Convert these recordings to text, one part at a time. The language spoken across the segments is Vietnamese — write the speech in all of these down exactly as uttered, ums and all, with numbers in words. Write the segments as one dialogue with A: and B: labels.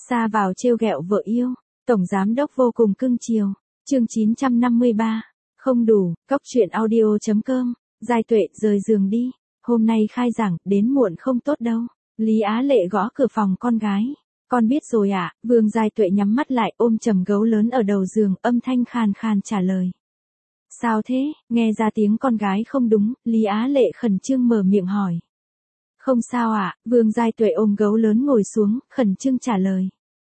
A: Xa vào trêu ghẹo vợ yêu, tổng giám đốc vô cùng cưng chiều. Chương chín trăm năm mươi ba. Không đủ, cóc truyện audio chấm com. Giai Tuệ rời giường đi, hôm nay khai giảng, đến muộn không tốt đâu. Lý Á Lệ gõ cửa phòng con gái. Con biết rồi ạ, à? Vương Giai Tuệ nhắm mắt lại ôm chầm gấu lớn ở đầu giường, âm thanh khàn khàn trả lời. Sao thế, nghe ra tiếng con gái không đúng, Lý Á Lệ khẩn trương mở miệng hỏi. Không sao ạ, à? Vương Giai Tuệ ôm gấu lớn ngồi xuống, khẩn trương trả lời.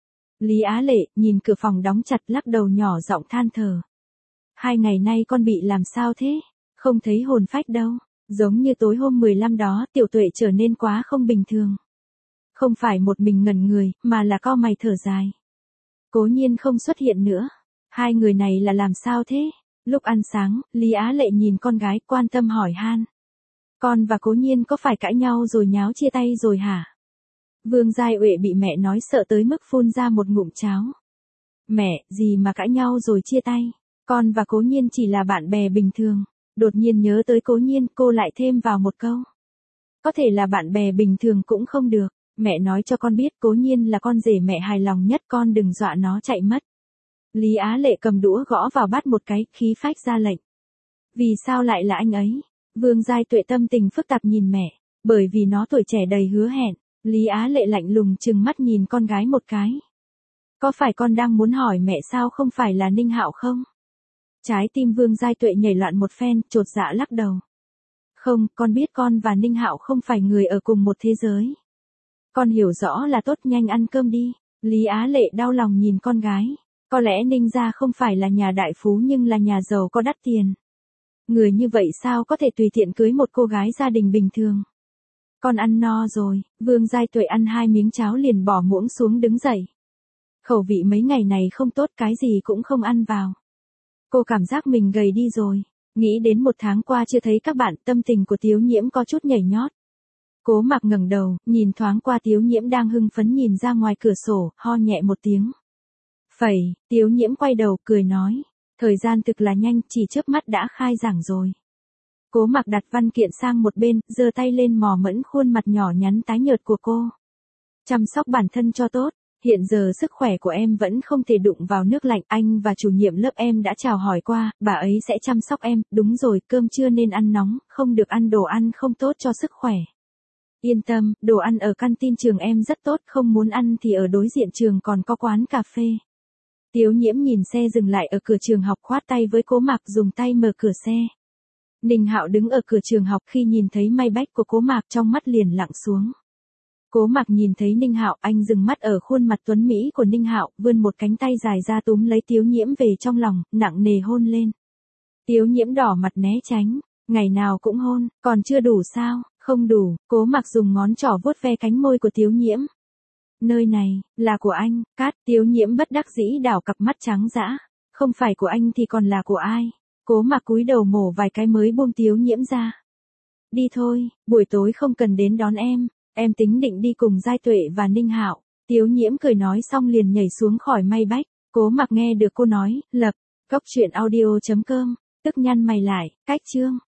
A: Lý Á Lệ nhìn cửa phòng đóng chặt lắc đầu nhỏ giọng than thở. Hai ngày nay con bị làm sao thế? Không thấy hồn phách đâu, giống như tối hôm mười lăm đó Tiểu Tuệ trở nên quá không bình thường. Không phải một mình ngẩn người, mà là cau mày thở dài. Cố Nhiên không xuất hiện nữa. Hai người này là làm sao thế? Lúc ăn sáng, Lý Á Lệ nhìn con gái quan tâm hỏi han. Con và Cố Nhiên có phải cãi nhau rồi nháo chia tay rồi hả? Vương Giai Uệ bị mẹ nói sợ tới mức phun ra một ngụm cháo. Mẹ, gì mà cãi nhau rồi chia tay? Con và Cố Nhiên chỉ là bạn bè bình thường. Đột nhiên nhớ tới Cố Nhiên, cô lại thêm vào một câu. Có thể là bạn bè bình thường cũng không được. Mẹ nói cho con biết Cố Nhiên là con rể mẹ hài lòng nhất, con đừng dọa nó chạy mất. Lý Á Lệ cầm đũa gõ vào bát một cái, khí phách ra lệnh. Vì sao lại là anh ấy? Vương Giai Tuệ tâm tình phức tạp nhìn mẹ. Bởi vì nó tuổi trẻ đầy hứa hẹn. Lý Á Lệ lạnh lùng trừng mắt nhìn con gái một cái. Có phải con đang muốn hỏi mẹ sao không phải là Ninh Hạo không? Trái tim Vương Giai Tuệ nhảy loạn một phen, chột dạ lắc đầu. Không, con biết con và Ninh Hạo không phải người ở cùng một thế giới. Con hiểu rõ là tốt, nhanh ăn cơm đi. Lý Á Lệ đau lòng nhìn con gái. Có lẽ Ninh gia không phải là nhà đại phú nhưng là nhà giàu có đắt tiền. Người như vậy sao có thể tùy tiện cưới một cô gái gia đình bình thường. Con ăn no rồi, Vương Giai Tuệ ăn hai miếng cháo liền bỏ muỗng xuống đứng dậy. Khẩu vị mấy ngày này không tốt, cái gì cũng không ăn vào. Cô cảm giác mình gầy đi rồi. Nghĩ đến một tháng qua chưa thấy các bạn, tâm tình của Tiếu Nhiễm có chút nhảy nhót. Cố Mặc ngẩng đầu, nhìn thoáng qua Tiếu Nhiễm đang hưng phấn nhìn ra ngoài cửa sổ, ho nhẹ một tiếng. Phẩy, Tiếu Nhiễm quay đầu cười nói. Thời gian thực là nhanh, chỉ chớp mắt đã khai giảng rồi. Cố Mặc đặt văn kiện sang một bên, giơ tay lên mò mẫm khuôn mặt nhỏ nhắn tái nhợt của cô. Chăm sóc bản thân cho tốt. Hiện giờ sức khỏe của em vẫn không thể đụng vào nước lạnh, anh và chủ nhiệm lớp em đã chào hỏi qua, bà ấy sẽ chăm sóc em, đúng rồi, cơm trưa nên ăn nóng, không được ăn đồ ăn không tốt cho sức khỏe. Yên tâm, đồ ăn ở canteen trường em rất tốt, không muốn ăn thì ở đối diện trường còn có quán cà phê. Tiếu Nhiễm nhìn xe dừng lại ở cửa trường học, khoát tay với Cố Mặc dùng tay mở cửa xe. Ninh Hạo đứng ở cửa trường học, khi nhìn thấy may bách của Cố Mặc trong mắt liền lặng xuống. Cố Mặc nhìn thấy Ninh Hạo, anh dừng mắt ở khuôn mặt tuấn mỹ của Ninh Hạo, vươn một cánh tay dài ra túm lấy Tiếu Nhiễm về trong lòng, nặng nề hôn lên. Tiếu Nhiễm đỏ mặt né tránh, ngày nào cũng hôn, còn chưa đủ sao? Không đủ. Cố Mặc dùng ngón trỏ vuốt ve cánh môi của Tiếu Nhiễm. Nơi này là của anh. Cát. Tiếu Nhiễm bất đắc dĩ đảo cặp mắt trắng dã. Không phải của anh thì còn là của ai? Cố Mặc cúi đầu mổ vài cái mới buông Tiếu Nhiễm ra. Đi thôi, buổi tối không cần đến đón em. Em tính định đi cùng Giai Tuệ và Ninh Hạo. Tiếu Nhiễm cười nói xong liền nhảy xuống khỏi may bách. Cố Mặc nghe được cô nói, lập, cóc truyện audio chấm com, tức nhăn mày lại, cách chương.